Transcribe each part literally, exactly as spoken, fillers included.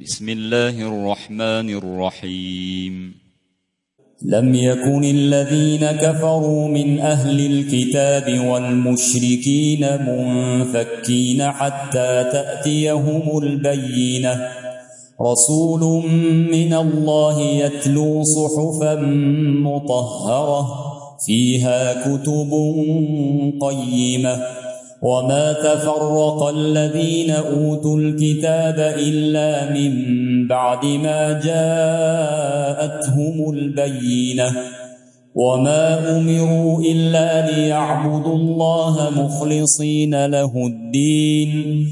بسم الله الرحمن الرحيم. لم يكن الذين كفروا من أهل الكتاب والمشركين منفكين حتى تأتيهم البينة، رسول من الله يتلو صحفا مطهرة فيها كتب قيمة، وما تفرق الذين أوتوا الكتاب إلا من بعد ما جاءتهم البينة، وما أمروا إلا ليعبدوا الله مخلصين له الدين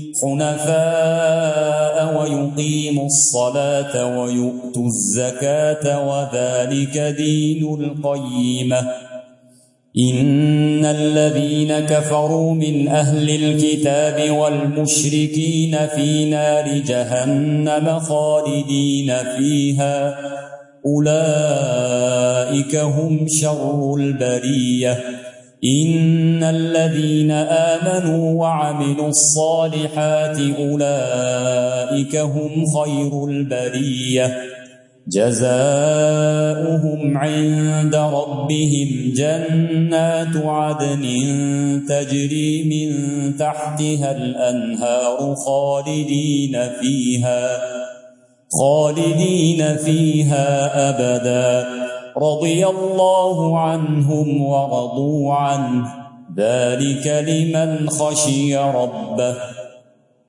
حنفاء ويقيموا الصلاة ويؤتوا الزكاة وذلك دين القيمة. إن الذين كفروا من أهل الكتاب والمشركين في نار جهنم خالدين فيها، أولئك هم شر البرية. إن الذين آمنوا وعملوا الصالحات أولئك هم خير البرية، جزاؤهم عند ربهم جنات عدن تجري من تحتها الأنهار خالدين فيها خالدين فيها أبدا، رضي الله عنهم ورضوا عنه، ذلك لمن خشي ربه.